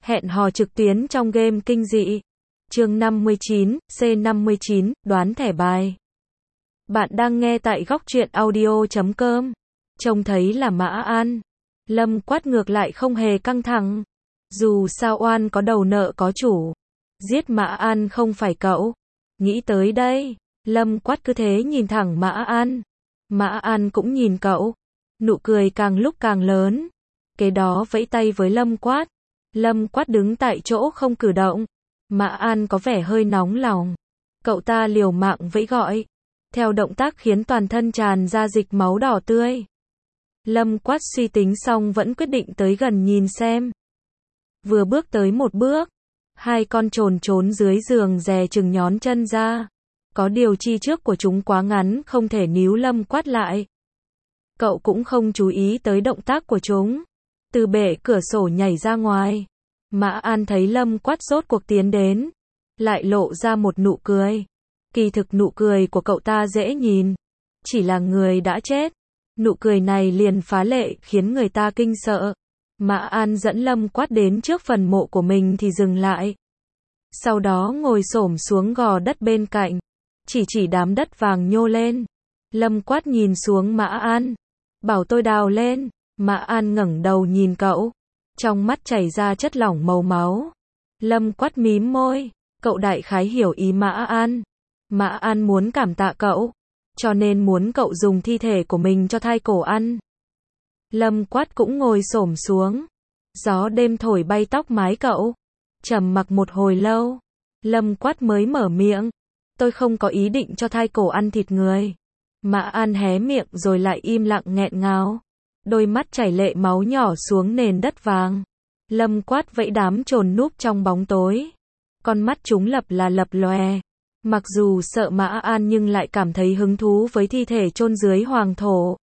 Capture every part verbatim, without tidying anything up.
Hẹn hò trực tuyến trong game kinh dị. Chương năm mươi chín, C năm mươi chín, đoán thẻ bài. Bạn đang nghe tại góc truyện audio chấm com. Trông thấy là Mã An. Lâm Quát ngược lại không hề căng thẳng. Dù sao oan có đầu nợ có chủ. Giết Mã An không phải cậu. Nghĩ tới đây, Lâm Quát cứ thế nhìn thẳng Mã An. Mã An cũng nhìn cậu. Nụ cười càng lúc càng lớn. Kế đó vẫy tay với Lâm Quát. Lâm Quát đứng tại chỗ không cử động. Mã An có vẻ hơi nóng lòng. Cậu ta liều mạng vẫy gọi. Theo động tác khiến toàn thân tràn ra dịch máu đỏ tươi. Lâm Quát suy tính xong vẫn quyết định tới gần nhìn xem. Vừa bước tới một bước, hai con trồn trốn dưới giường dè chừng nhón chân ra. Có điều chi trước của chúng quá ngắn không thể níu Lâm Quát lại. Cậu cũng không chú ý tới động tác của chúng. Từ bệ cửa sổ nhảy ra ngoài. Mã An thấy Lâm Quát rốt cuộc tiến đến. Lại lộ ra một nụ cười. Kỳ thực nụ cười của cậu ta dễ nhìn. Chỉ là người đã chết. Nụ cười này liền phá lệ khiến người ta kinh sợ. Mã An dẫn Lâm Quát đến trước phần mộ của mình thì dừng lại. Sau đó ngồi xổm xuống gò đất bên cạnh. Chỉ chỉ đám đất vàng nhô lên. Lâm Quát nhìn xuống Mã An. Bảo tôi đào lên. Mã An ngẩng đầu nhìn cậu. Trong mắt chảy ra chất lỏng màu máu. Lâm Quát mím môi. Cậu đại khái hiểu ý Mã An. Mã An muốn cảm tạ cậu. Cho nên muốn cậu dùng thi thể của mình cho thai cổ ăn. Lâm Quát cũng ngồi xổm xuống. Gió đêm thổi bay tóc mái cậu. Trầm mặc một hồi lâu. Lâm Quát mới mở miệng. Tôi không có ý định cho thai cổ ăn thịt người. Mã An hé miệng rồi lại im lặng nghẹn ngào. Đôi mắt chảy lệ máu nhỏ xuống nền đất vàng. Lâm Quát vẫy đám trồn núp trong bóng tối. Con mắt chúng lập là lập lòe. Mặc dù sợ Mã An nhưng lại cảm thấy hứng thú với thi thể chôn dưới hoàng thổ.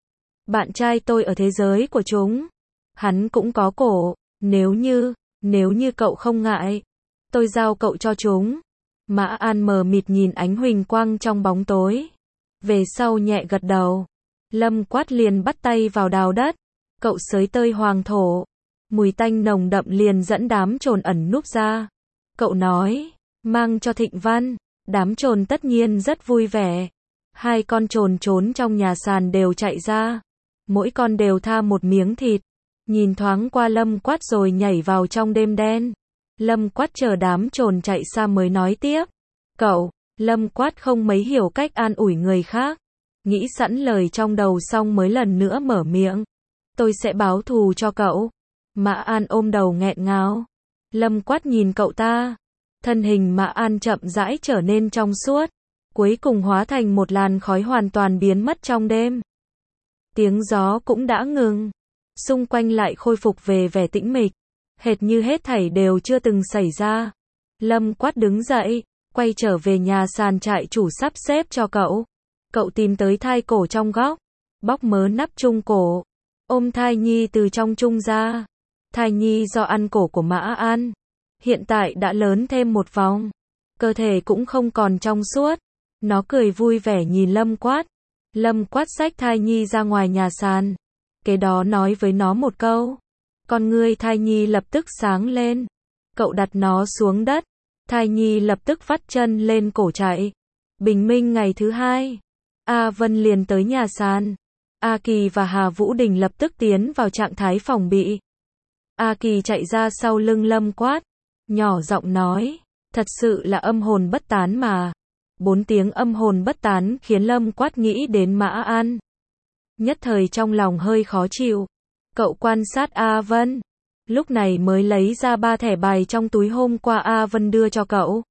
Bạn trai tôi ở thế giới của chúng. Hắn cũng có cổ. Nếu như, nếu như cậu không ngại, tôi giao cậu cho chúng. Mã An mờ mịt nhìn ánh huỳnh quang trong bóng tối. Về sau nhẹ gật đầu. Lâm Quát liền bắt tay vào đào đất. Cậu xới tơi hoàng thổ. Mùi tanh nồng đậm liền dẫn đám trồn ẩn núp ra. Cậu nói, mang cho Thịnh Văn. Đám trồn tất nhiên rất vui vẻ. Hai con trồn trốn trong nhà sàn đều chạy ra. Mỗi con đều tha một miếng thịt. Nhìn thoáng qua Lâm Quát rồi nhảy vào trong đêm đen. Lâm Quát chờ đám trồn chạy xa mới nói tiếp. Cậu, Lâm Quát không mấy hiểu cách an ủi người khác. Nghĩ sẵn lời trong đầu xong mới lần nữa mở miệng. Tôi sẽ báo thù cho cậu. Mã An ôm đầu nghẹn ngào. Lâm Quát nhìn cậu ta. Thân hình Mã An chậm rãi trở nên trong suốt. Cuối cùng hóa thành một làn khói hoàn toàn biến mất trong đêm. Tiếng gió cũng đã ngừng. Xung quanh lại khôi phục về vẻ tĩnh mịch. Hệt như hết thảy đều chưa từng xảy ra. Lâm Quát đứng dậy. Quay trở về nhà sàn trại chủ sắp xếp cho cậu. Cậu tìm tới thai cổ trong góc. Bóc mớ nắp chung cổ. Ôm thai nhi từ trong chung ra. Thai nhi do ăn cổ của Mã An. Hiện tại đã lớn thêm một vòng. Cơ thể cũng không còn trong suốt. Nó cười vui vẻ nhìn Lâm Quát. Lâm Quát xách thai nhi ra ngoài nhà sàn. Kế đó nói với nó một câu. Con ngươi thai nhi lập tức sáng lên. Cậu đặt nó xuống đất. Thai nhi lập tức vắt chân lên cổ chạy. Bình minh ngày thứ hai. A Vân liền tới nhà sàn. A Kỳ và Hà Vũ Đình lập tức tiến vào trạng thái phòng bị. A Kỳ chạy ra sau lưng Lâm Quát. Nhỏ giọng nói. Thật sự là âm hồn bất tán mà. Bốn tiếng âm hồn bất tán khiến Lâm Quát nghĩ đến Mã An. Nhất thời trong lòng hơi khó chịu. Cậu quan sát A Vân. Lúc này mới lấy ra ba thẻ bài trong túi hôm qua A Vân đưa cho cậu.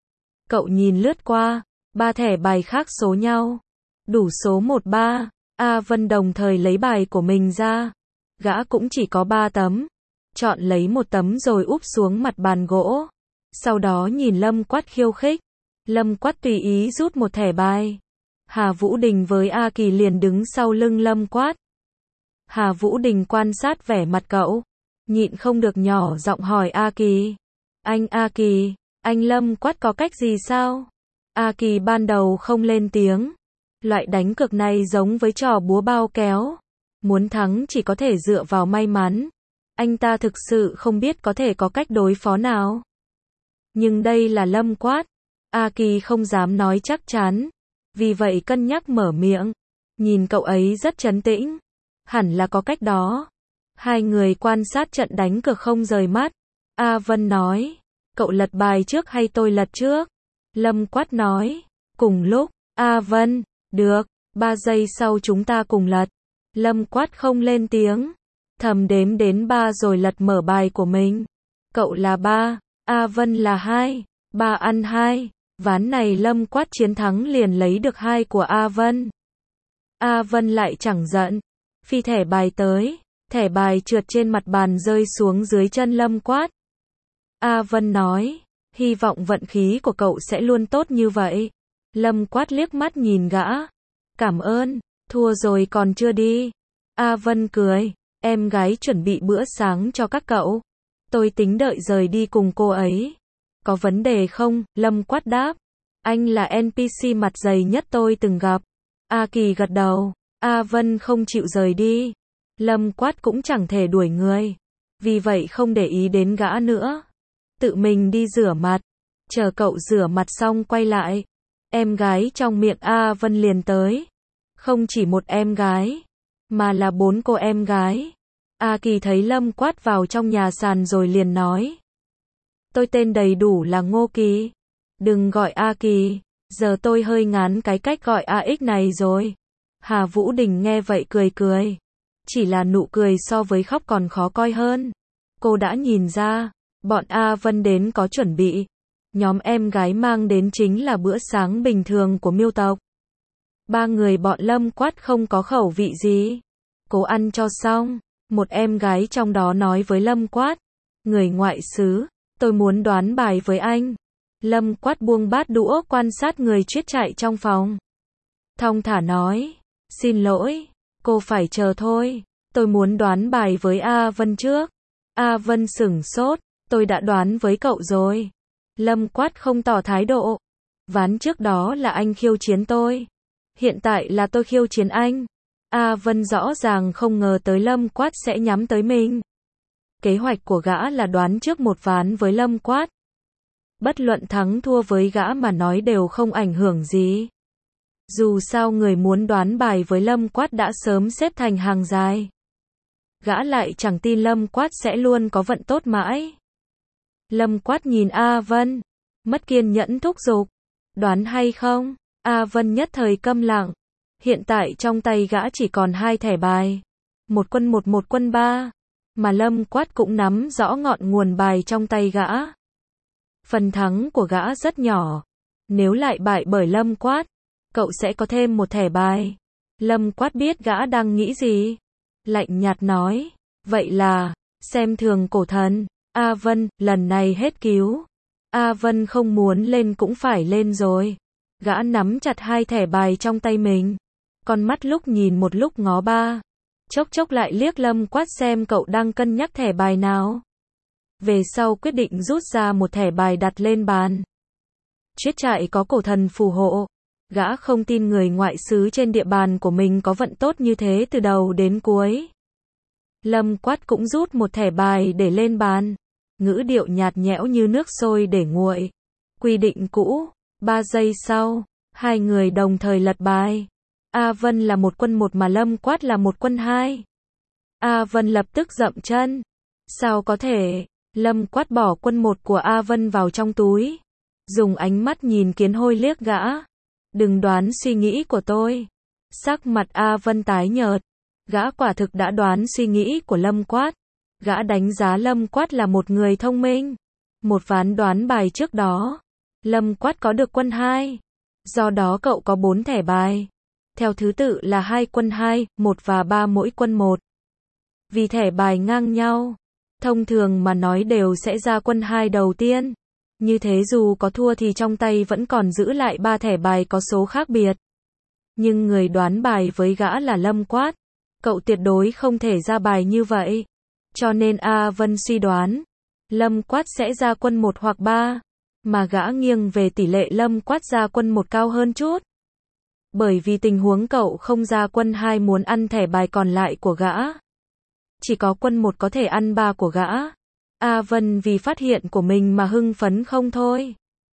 Cậu nhìn lướt qua. Ba thẻ bài khác số nhau. Đủ số một ba. A Vân đồng thời lấy bài của mình ra. Gã cũng chỉ có ba tấm. Chọn lấy một tấm rồi úp xuống mặt bàn gỗ. Sau đó nhìn Lâm Quát khiêu khích. Lâm Quát tùy ý rút một thẻ bài. Hà Vũ Đình với A Kỳ liền đứng sau lưng Lâm Quát. Hà Vũ Đình quan sát vẻ mặt cậu. Nhịn không được nhỏ giọng hỏi A Kỳ. Anh A Kỳ, anh Lâm Quát có cách gì sao? A Kỳ ban đầu không lên tiếng. Loại đánh cược này giống với trò búa bao kéo. Muốn thắng chỉ có thể dựa vào may mắn. Anh ta thực sự không biết có thể có cách đối phó nào. Nhưng đây là Lâm Quát. A Kỳ không dám nói chắc chắn. Vì vậy cân nhắc mở miệng. Nhìn cậu ấy rất trấn tĩnh. Hẳn là có cách đó. Hai người quan sát trận đánh cược không rời mắt. A Vân nói. Cậu lật bài trước hay tôi lật trước? Lâm Quát nói. Cùng lúc. A Vân. Được. Ba giây sau chúng ta cùng lật. Lâm Quát không lên tiếng. Thầm đếm đến ba rồi lật mở bài của mình. Cậu là ba. A Vân là hai. Ba ăn hai. Ván này Lâm Quát chiến thắng liền lấy được hai của A Vân. A Vân lại chẳng giận. Phi thẻ bài tới. Thẻ bài trượt trên mặt bàn rơi xuống dưới chân Lâm Quát. A Vân nói. Hy vọng vận khí của cậu sẽ luôn tốt như vậy. Lâm Quát liếc mắt nhìn gã. Cảm ơn. Thua rồi còn chưa đi. A Vân cười. Em gái chuẩn bị bữa sáng cho các cậu. Tôi tính đợi rời đi cùng cô ấy. Có vấn đề không? Lâm Quát đáp. Anh là en pê xê mặt dày nhất tôi từng gặp. A Kỳ gật đầu. A Vân không chịu rời đi. Lâm Quát cũng chẳng thể đuổi người. Vì vậy không để ý đến gã nữa. Tự mình đi rửa mặt. Chờ cậu rửa mặt xong quay lại. Em gái trong miệng A Vân liền tới. Không chỉ một em gái. Mà là bốn cô em gái. A Kỳ thấy Lâm Quát vào trong nhà sàn rồi liền nói. Tôi tên đầy đủ là Ngô Kỳ. Đừng gọi A Kỳ. Giờ tôi hơi ngán cái cách gọi A X này rồi. Hà Vũ Đình nghe vậy cười cười. Chỉ là nụ cười so với khóc còn khó coi hơn. Cô đã nhìn ra. Bọn A Vân đến có chuẩn bị. Nhóm em gái mang đến chính là bữa sáng bình thường của Miêu tộc. Ba người bọn Lâm Quát không có khẩu vị gì. Cố ăn cho xong. Một em gái trong đó nói với Lâm Quát. Người ngoại xứ, tôi muốn đoán bài với anh. Lâm Quát buông bát đũa quan sát người chuyết chạy trong phòng. Thong thả nói. Xin lỗi, cô phải chờ thôi. Tôi muốn đoán bài với A Vân trước. A Vân sửng sốt. Tôi đã đoán với cậu rồi. Lâm Quát không tỏ thái độ. Ván trước đó là anh khiêu chiến tôi. Hiện tại là tôi khiêu chiến anh. A Vân rõ ràng không ngờ tới Lâm Quát sẽ nhắm tới mình. Kế hoạch của gã là đoán trước một ván với Lâm Quát. Bất luận thắng thua với gã mà nói đều không ảnh hưởng gì. Dù sao người muốn đoán bài với Lâm Quát đã sớm xếp thành hàng dài. Gã lại chẳng tin Lâm Quát sẽ luôn có vận tốt mãi. Lâm Quát nhìn A Vân. Mất kiên nhẫn thúc giục. Đoán hay không? A Vân nhất thời câm lặng. Hiện tại trong tay gã chỉ còn hai thẻ bài. Một quân một một quân ba. Mà Lâm Quát cũng nắm rõ ngọn nguồn bài trong tay gã. Phần thắng của gã rất nhỏ. Nếu lại bại bởi Lâm Quát, cậu sẽ có thêm một thẻ bài. Lâm Quát biết gã đang nghĩ gì. Lạnh nhạt nói. Vậy là, xem thường cổ thần. A Vân, lần này hết cứu. A Vân không muốn lên cũng phải lên rồi. Gã nắm chặt hai thẻ bài trong tay mình. Con mắt lúc nhìn một lúc ngó ba. Chốc chốc lại liếc Lâm Quát xem cậu đang cân nhắc thẻ bài nào. Về sau quyết định rút ra một thẻ bài đặt lên bàn. Chuyết trại có cổ thần phù hộ. Gã không tin người ngoại xứ trên địa bàn của mình có vận tốt như thế từ đầu đến cuối. Lâm Quát cũng rút một thẻ bài để lên bàn. Ngữ điệu nhạt nhẽo như nước sôi để nguội. Quy định cũ. Ba giây sau, hai người đồng thời lật bài. A Vân là một quân một mà Lâm Quát là một quân hai. A Vân lập tức dậm chân. Sao có thể? Lâm Quát bỏ quân một của A Vân vào trong túi. Dùng ánh mắt nhìn kiến hôi liếc gã. Đừng đoán suy nghĩ của tôi. Sắc mặt A Vân tái nhợt. Gã quả thực đã đoán suy nghĩ của Lâm Quát. Gã đánh giá Lâm Quát là một người thông minh. Một ván đoán bài trước đó, Lâm Quát có được quân hai. Do đó cậu có bốn thẻ bài. Theo thứ tự là hai quân hai, một và ba mỗi quân một. Vì thẻ bài ngang nhau, thông thường mà nói đều sẽ ra quân hai đầu tiên. Như thế dù có thua thì trong tay vẫn còn giữ lại ba thẻ bài có số khác biệt. Nhưng người đoán bài với gã là Lâm Quát. Cậu tuyệt đối không thể ra bài như vậy. Cho nên A Vân suy đoán, Lâm Quát sẽ ra quân một hoặc ba. Mà gã nghiêng về tỷ lệ Lâm Quát ra quân một cao hơn chút. Bởi vì tình huống cậu không ra quân hai muốn ăn thẻ bài còn lại của gã. chỉ có quân một có thể ăn ba của gã. A Vân vì phát hiện của mình mà hưng phấn không thôi.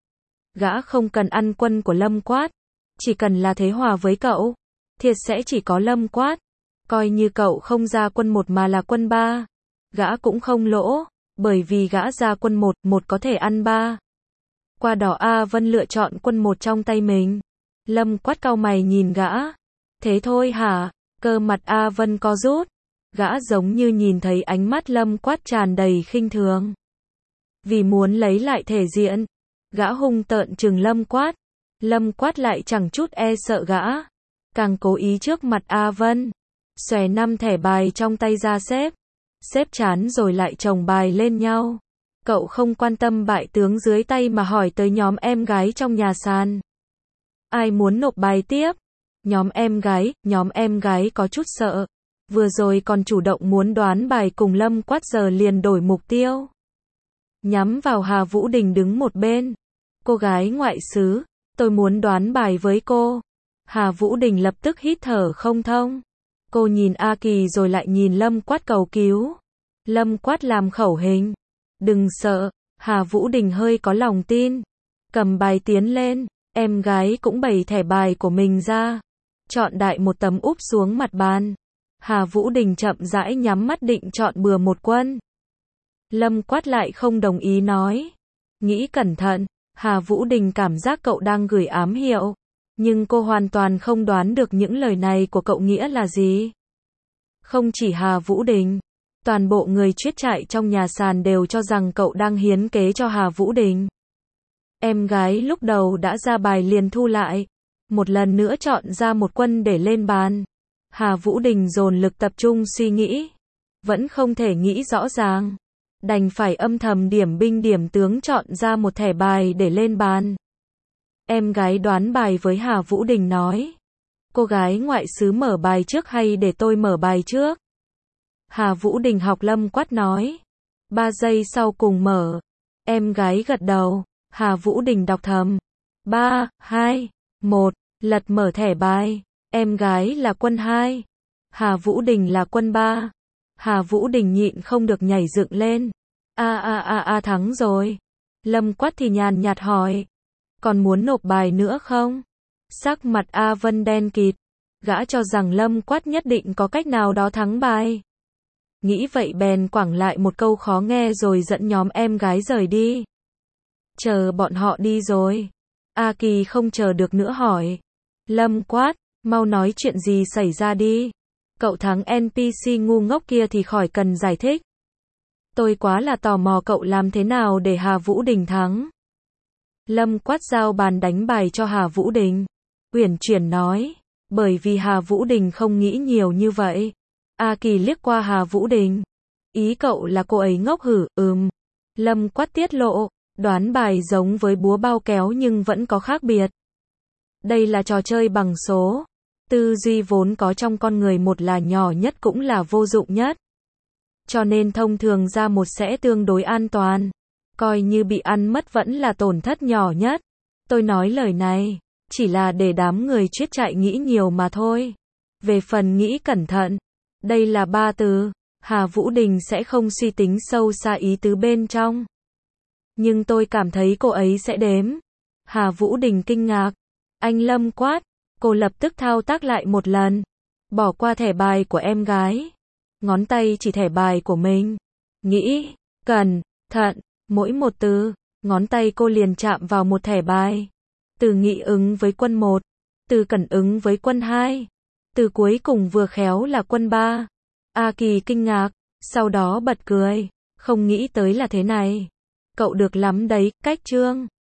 Gã không cần ăn quân của Lâm Quát, chỉ cần là thế hòa với cậu, thiệt sẽ chỉ có Lâm Quát. Coi như cậu không ra quân một mà là quân ba, gã cũng không lỗ, bởi vì gã ra quân một, một có thể ăn ba. Qua đó A Vân lựa chọn quân một trong tay mình. Lâm Quát cau mày nhìn gã. Thế thôi hả? Cơ mặt A Vân co rút. Gã giống như nhìn thấy ánh mắt Lâm Quát tràn đầy khinh thường. Vì muốn lấy lại thể diện, gã hung tợn trừng Lâm Quát. Lâm Quát lại chẳng chút e sợ gã, càng cố ý trước mặt A Vân. Xòe năm thẻ bài trong tay ra xếp. Xếp chán rồi lại chồng bài lên nhau. Cậu không quan tâm bại tướng dưới tay mà hỏi tới nhóm em gái trong nhà sàn. Ai muốn nộp bài tiếp? Nhóm em gái, nhóm em gái có chút sợ. Vừa rồi còn chủ động muốn đoán bài cùng Lâm Quát giờ liền đổi mục tiêu. Nhắm vào Hà Vũ Đình đứng một bên. Cô gái ngoại xứ, tôi muốn đoán bài với cô. Hà Vũ Đình lập tức hít thở không thông. Cô nhìn A Kỳ rồi lại nhìn Lâm Quát cầu cứu. Lâm Quát làm khẩu hình. Đừng sợ, Hà Vũ Đình hơi có lòng tin. Cầm bài tiến lên, em gái cũng bày thẻ bài của mình ra. Chọn đại một tấm úp xuống mặt bàn. Hà Vũ Đình chậm rãi nhắm mắt định chọn bừa một quân. Lâm Quát lại không đồng ý nói. Nghĩ cẩn thận, Hà Vũ Đình cảm giác cậu đang gửi ám hiệu. Nhưng cô hoàn toàn không đoán được những lời này của cậu nghĩa là gì. Không chỉ Hà Vũ Đình, toàn bộ người chuyết trại trong nhà sàn đều cho rằng cậu đang hiến kế cho Hà Vũ Đình. Em gái lúc đầu đã ra bài liền thu lại. Một lần nữa chọn ra một quân để lên bàn. Hà Vũ Đình dồn lực tập trung suy nghĩ. Vẫn không thể nghĩ rõ ràng. Đành phải âm thầm điểm binh điểm tướng chọn ra một thẻ bài để lên bàn. Em gái đoán bài với Hà Vũ Đình nói. Cô gái ngoại xứ mở bài trước hay để tôi mở bài trước? Hà Vũ Đình học Lâm Quát nói. Ba giây sau cùng mở. Em gái gật đầu. Hà Vũ Đình đọc thầm. Ba, hai, một, lật mở thẻ bài. Em gái là quân hai. Hà Vũ Đình là quân ba. Hà Vũ Đình nhịn không được nhảy dựng lên. A a a a thắng rồi. Lâm Quát thì nhàn nhạt hỏi. Còn muốn nộp bài nữa không? Sắc mặt A Vân đen kịt. Gã cho rằng Lâm Quát nhất định có cách nào đó thắng bài. Nghĩ vậy bèn quẳng lại một câu khó nghe rồi dẫn nhóm em gái rời đi. Chờ bọn họ đi rồi. A Kỳ không chờ được nữa hỏi. Lâm Quát, mau nói chuyện gì xảy ra đi. Cậu thắng en pê xê ngu ngốc kia thì khỏi cần giải thích. Tôi quá là tò mò cậu làm thế nào để Hà Vũ Đình thắng. Lâm Quát giao bàn đánh bài cho Hà Vũ Đình. Uyển chuyển nói. Bởi vì Hà Vũ Đình không nghĩ nhiều như vậy. A Kỳ liếc qua Hà Vũ Đình. Ý cậu là cô ấy ngốc hử? Ừm. Lâm Quát tiết lộ. Đoán bài giống với búa bao kéo nhưng vẫn có khác biệt. Đây là trò chơi bằng số. Tư duy vốn có trong con người một là nhỏ nhất cũng là vô dụng nhất. Cho nên thông thường ra một sẽ tương đối an toàn. Coi như bị ăn mất vẫn là tổn thất nhỏ nhất. Tôi nói lời này chỉ là để đám người chuyết trại nghĩ nhiều mà thôi. Về phần nghĩ cẩn thận, đây là ba từ. Hà Vũ Đình sẽ không suy tính sâu xa ý tứ bên trong. Nhưng tôi cảm thấy cô ấy sẽ đếm. Hà Vũ Đình kinh ngạc. Anh Lâm Quát. Cô lập tức thao tác lại một lần. Bỏ qua thẻ bài của em gái. Ngón tay chỉ thẻ bài của mình. Nghĩ, cẩn, thận, mỗi một từ. Ngón tay cô liền chạm vào một thẻ bài. Từ nghĩ ứng với quân một. Từ cẩn ứng với quân hai. Từ cuối cùng vừa khéo là quân ba. A Kỳ kinh ngạc. Sau đó bật cười. Không nghĩ tới là thế này. Cậu được lắm đấy, cách chương.